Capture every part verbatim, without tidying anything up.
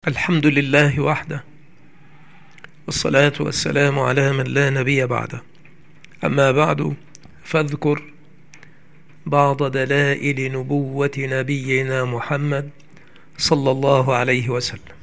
الحمد لله وحده، والصلاة والسلام على من لا نبي بعده. أما بعد، فاذكر بعض دلائل نبوة نبينا محمد صلى الله عليه وسلم.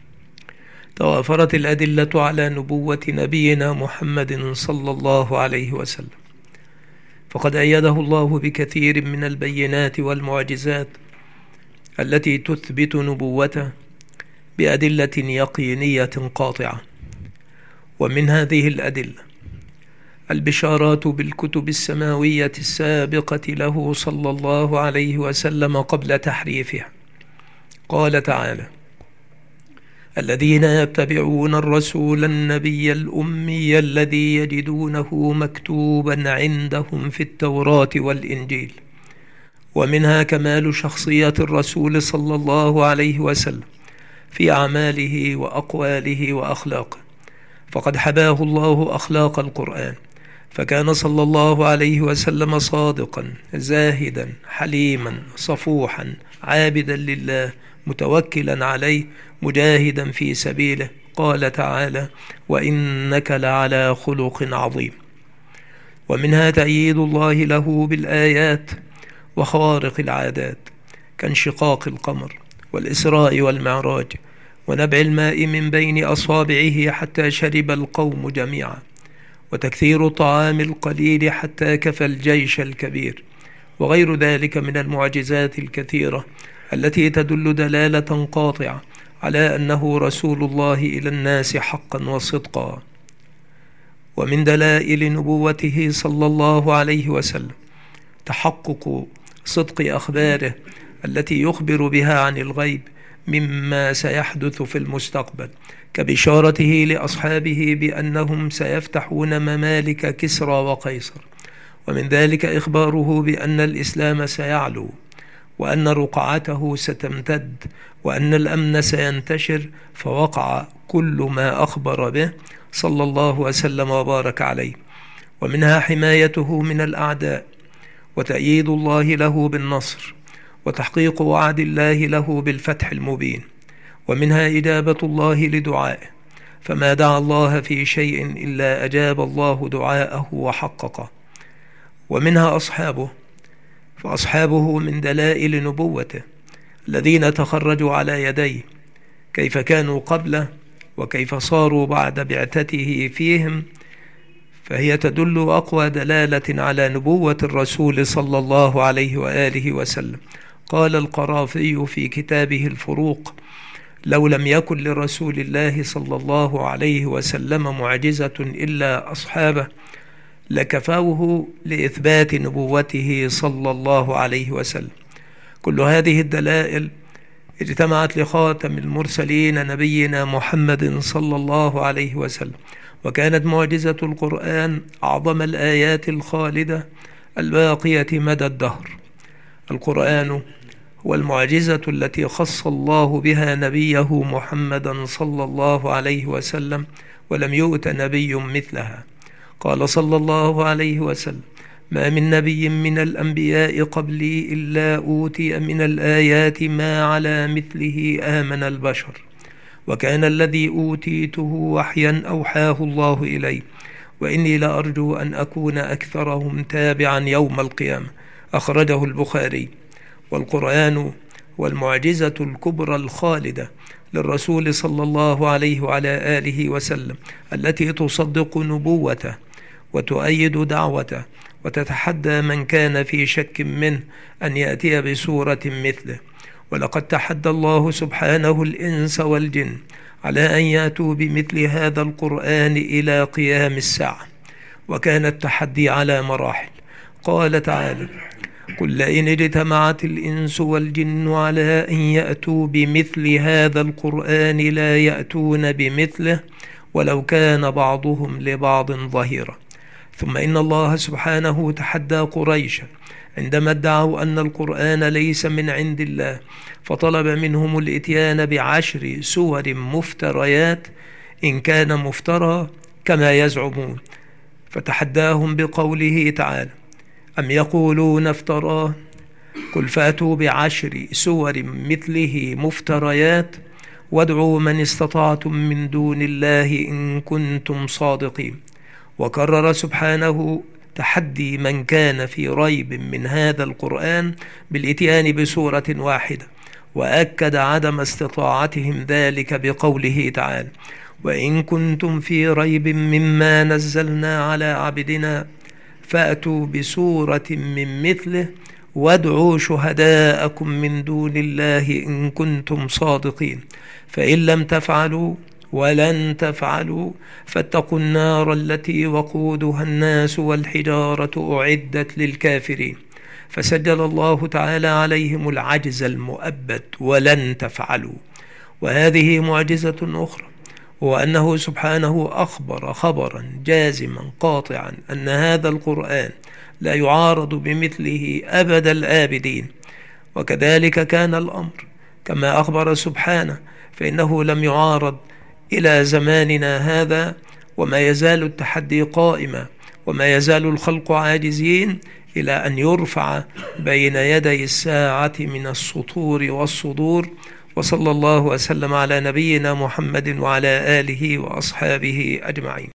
توافرت الأدلة على نبوة نبينا محمد صلى الله عليه وسلم، فقد أيده الله بكثير من البينات والمعجزات التي تثبت نبوته بأدلة يقينية قاطعة. ومن هذه الأدلة البشارات بالكتب السماوية السابقة له صلى الله عليه وسلم قبل تحريفها. قال تعالى: الذين يتبعون الرسول النبي الأمي الذي يجدونه مكتوبا عندهم في التوراة والإنجيل. ومنها كمال شخصية الرسول صلى الله عليه وسلم في أعماله وأقواله وأخلاقه، فقد حباه الله أخلاق القرآن، فكان صلى الله عليه وسلم صادقا زاهدا حليما صفوحا عابدا لله متوكلا عليه مجاهدا في سبيله. قال تعالى: وإنك لعلى خلق عظيم. ومنها تأييد الله له بالآيات وخوارق العادات كانشقاق القمر والإسراء والمعراج ونبع الماء من بين أصابعه حتى شرب القوم جميعا، وتكثير الطعام القليل حتى كفى الجيش الكبير، وغير ذلك من المعجزات الكثيرة التي تدل دلالة قاطعة على أنه رسول الله إلى الناس حقا وصدقا. ومن دلائل نبوته صلى الله عليه وسلم تحقق صدق أخباره التي يخبر بها عن الغيب مما سيحدث في المستقبل، كبشارته لأصحابه بأنهم سيفتحون ممالك كسرى وقيصر. ومن ذلك إخباره بأن الإسلام سيعلو، وأن رقعته ستمتد، وأن الأمن سينتشر، فوقع كل ما أخبر به صلى الله وسلم وبارك عليه. ومنها حمايته من الأعداء، وتأييد الله له بالنصر، وتحقيق وعد الله له بالفتح المبين. ومنها إجابة الله لدعائه، فما دعا الله في شيء إلا أجاب الله دعاءه وحققه. ومنها أصحابه، فأصحابه من دلائل نبوته الذين تخرجوا على يديه، كيف كانوا قبله وكيف صاروا بعد بعثته فيهم، فهي تدل أقوى دلالة على نبوة الرسول صلى الله عليه وآله وسلم. قال القرافي في كتابه الفروق: لو لم يكن لرسول الله صلى الله عليه وسلم معجزة إلا أصحابه لكفوه لإثبات نبوته صلى الله عليه وسلم. كل هذه الدلائل اجتمعت لخاتم المرسلين نبينا محمد صلى الله عليه وسلم، وكانت معجزة القرآن أعظم الآيات الخالدة الباقية مدى الدهر. القرآن هو المعجزة التي خص الله بها نبيه محمدا صلى الله عليه وسلم، ولم يؤت نبي مثلها. قال صلى الله عليه وسلم: ما من نبي من الأنبياء قبلي إلا أوتي من الآيات ما على مثله آمن البشر، وكان الذي أوتيته وحيا أوحاه الله إلي، وإني لأرجو أن أكون أكثرهم تابعا يوم القيامة. أخرجه البخاري. والقرآن هو المعجزة الكبرى الخالدة للرسول صلى الله عليه وعلى آله وسلم، التي تصدق نبوته وتؤيد دعوته وتتحدى من كان في شك منه أن يأتي بسورة مثله. ولقد تحدى الله سبحانه الإنس والجن على أن يأتوا بمثل هذا القرآن إلى قيام الساعة، وكان التحدي على مراحل. قال تعالى: قل لئن اجتمعت الإنس والجن على أن يأتوا بمثل هذا القرآن لا يأتون بمثله ولو كان بعضهم لبعض ظهيرا. ثم إن الله سبحانه تحدى قريشا عندما ادعوا أن القرآن ليس من عند الله، فطلب منهم الإتيان بعشر سور مفتريات إن كان مفترى كما يزعمون، فتحداهم بقوله تعالى: أم يقولون افتراه قل فأتوا بعشر سور مثله مفتريات وادعوا من استطعتم من دون الله إن كنتم صادقين. وكرر سبحانه تحدي من كان في ريب من هذا القرآن بالإتيان بسورة واحدة، وأكد عدم استطاعتهم ذلك بقوله تعالى: وإن كنتم في ريب مما نزلنا على عبدنا فأتوا بسورة من مثله وادعوا شهداءكم من دون الله إن كنتم صادقين، فإن لم تفعلوا ولن تفعلوا فاتقوا النار التي وقودها الناس والحجارة أعدت للكافرين. فسجل الله تعالى عليهم العجز المؤبد: ولن تفعلوا. وهذه معجزة أخرى، وأنه سبحانه أخبر خبرا جازما قاطعا أن هذا القرآن لا يعارض بمثله أبد الآبدين. وكذلك كان الأمر كما أخبر سبحانه، فإنه لم يعارض إلى زماننا هذا، وما يزال التحدي قائما، وما يزال الخلق عاجزين إلى أن يرفع بين يدي الساعة من السطور والصدور. وصلى الله وسلم على نبينا محمد وعلى آله وأصحابه أجمعين.